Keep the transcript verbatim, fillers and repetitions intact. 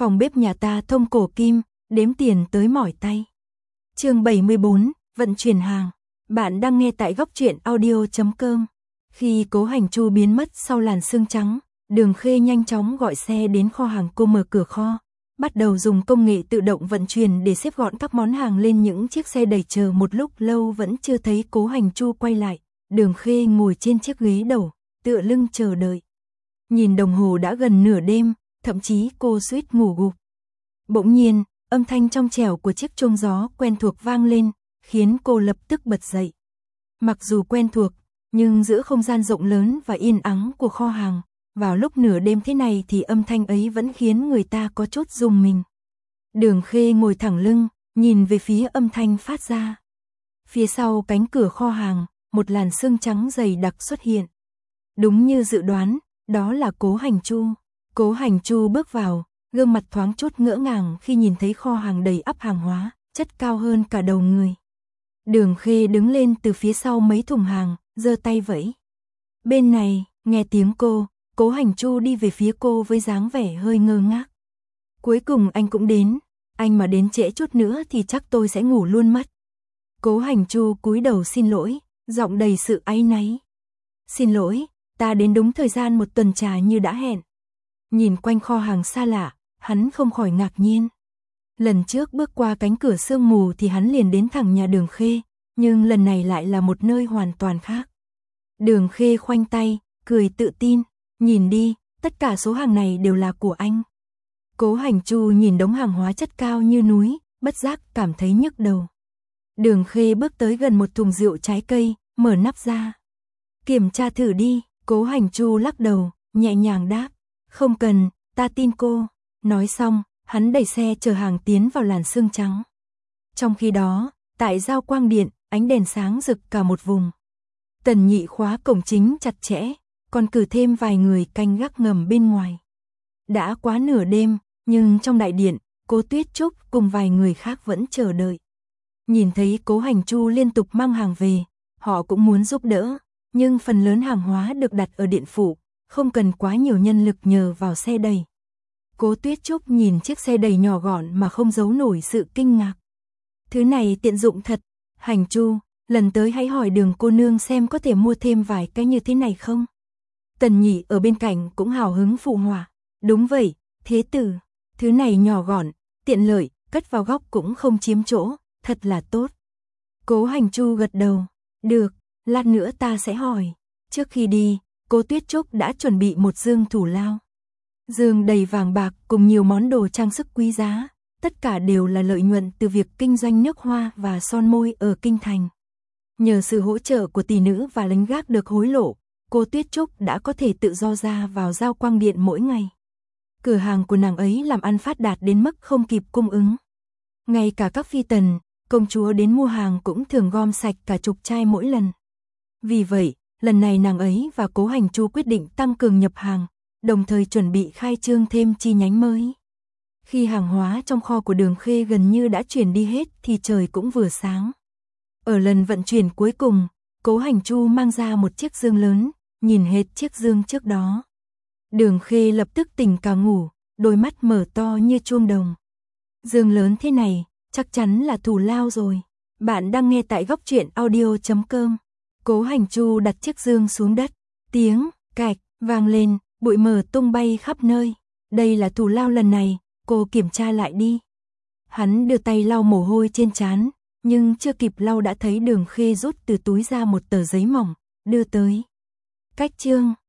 Phòng bếp nhà ta thông cổ kim, đếm tiền tới mỏi tay. Chương bảy mươi bốn, vận chuyển hàng. Bạn đang nghe tại góc truyện audio chấm com. Khi Cố Hành Chu biến mất sau làn sương trắng, Đường Khê nhanh chóng gọi xe đến kho hàng. Cô mở cửa kho, bắt đầu dùng công nghệ tự động vận chuyển để xếp gọn các món hàng lên những chiếc xe đẩy. Chờ một lúc lâu vẫn chưa thấy Cố Hành Chu quay lại, Đường Khê ngồi trên chiếc ghế đầu, tựa lưng chờ đợi. Nhìn đồng hồ đã gần nửa đêm, thậm chí cô suýt ngủ gục. Bỗng nhiên, âm thanh trong trẻo của chiếc chuông gió quen thuộc vang lên, khiến cô lập tức bật dậy. Mặc dù quen thuộc, nhưng giữa không gian rộng lớn và yên ắng của kho hàng, vào lúc nửa đêm thế này thì âm thanh ấy vẫn khiến người ta có chút rùng mình. Đường Khê ngồi thẳng lưng, nhìn về phía âm thanh phát ra. Phía sau cánh cửa kho hàng, một làn sương trắng dày đặc xuất hiện. Đúng như dự đoán, đó là Cố Hành Chu. Cố Hành Chu bước vào, gương mặt thoáng chút ngỡ ngàng khi nhìn thấy kho hàng đầy ắp hàng hóa, chất cao hơn cả đầu người. Đường Khê đứng lên từ phía sau mấy thùng hàng, giơ tay vẫy. Bên này, nghe tiếng cô, Cố Hành Chu đi về phía cô với dáng vẻ hơi ngơ ngác. Cuối cùng anh cũng đến, anh mà đến trễ chút nữa thì chắc tôi sẽ ngủ luôn mất. Cố Hành Chu cúi đầu xin lỗi, giọng đầy sự áy náy. Xin lỗi, ta đến đúng thời gian một tuần trà như đã hẹn. Nhìn quanh kho hàng xa lạ, hắn không khỏi ngạc nhiên. Lần trước bước qua cánh cửa sương mù thì hắn liền đến thẳng nhà Đường Khê, nhưng lần này lại là một nơi hoàn toàn khác. Đường Khê khoanh tay, cười tự tin, nhìn đi, tất cả số hàng này đều là của anh. Cố Hành Chu nhìn đống hàng hóa chất cao như núi, bất giác cảm thấy nhức đầu. Đường Khê bước tới gần một thùng rượu trái cây, mở nắp ra. Kiểm tra thử đi, Cố Hành Chu lắc đầu, nhẹ nhàng đáp. Không cần, ta tin cô. Nói xong, hắn đẩy xe chở hàng tiến vào làn sương trắng. Trong khi đó, tại Giao Quang Điện, ánh đèn sáng rực cả một vùng. Tần Nhị khóa cổng chính chặt chẽ, còn cử thêm vài người canh gác ngầm bên ngoài. Đã quá nửa đêm, nhưng trong đại điện, Cố Tuyết Trúc cùng vài người khác vẫn chờ đợi. Nhìn thấy Cố Hành Chu liên tục mang hàng về, họ cũng muốn giúp đỡ, nhưng phần lớn hàng hóa được đặt ở điện phủ, không cần quá nhiều nhân lực nhờ vào xe đẩy. Cố Tuyết Trúc nhìn chiếc xe đẩy nhỏ gọn mà không giấu nổi sự kinh ngạc. Thứ này tiện dụng thật, Hành Chu, lần tới hãy hỏi Đường cô nương xem có thể mua thêm vài cái như thế này không. Tần Nhị ở bên cạnh cũng hào hứng phụ họa. Đúng vậy, thế tử, thứ này nhỏ gọn, tiện lợi, cất vào góc cũng không chiếm chỗ, thật là tốt. Cố Hành Chu gật đầu. Được, lát nữa ta sẽ hỏi. Trước khi đi, Cố Tuyết Trúc đã chuẩn bị một dương thủ lao. Dương đầy vàng bạc cùng nhiều món đồ trang sức quý giá, tất cả đều là lợi nhuận từ việc kinh doanh nước hoa và son môi ở kinh thành. Nhờ sự hỗ trợ của tỷ nữ và lính gác được hối lộ, Cố Tuyết Trúc đã có thể tự do ra vào Giao Quang Điện mỗi ngày. Cửa hàng của nàng ấy làm ăn phát đạt đến mức không kịp cung ứng. Ngay cả các phi tần, công chúa đến mua hàng cũng thường gom sạch cả chục chai mỗi lần. Vì vậy, lần này nàng ấy và Cố Hành Chu quyết định tăng cường nhập hàng, đồng thời chuẩn bị khai trương thêm chi nhánh mới. Khi hàng hóa trong kho của Đường Khê gần như đã chuyển đi hết thì trời cũng vừa sáng. Ở lần vận chuyển cuối cùng, Cố Hành Chu mang ra một chiếc dương lớn, nhìn hết chiếc dương trước đó. Đường Khê lập tức tỉnh cả ngủ, đôi mắt mở to như chuông đồng. Dương lớn thế này, chắc chắn là thủ lao rồi. Bạn đang nghe tại góc truyện audio chấm com. Cố Hành Chu đặt chiếc dương xuống đất, tiếng cạch vang lên, bụi mờ tung bay khắp nơi. Đây là thủ lao lần này, cô kiểm tra lại đi. Hắn đưa tay lau mồ hôi trên trán, nhưng chưa kịp lau đã thấy Đường Khê rút từ túi ra một tờ giấy mỏng, đưa tới. Cách chương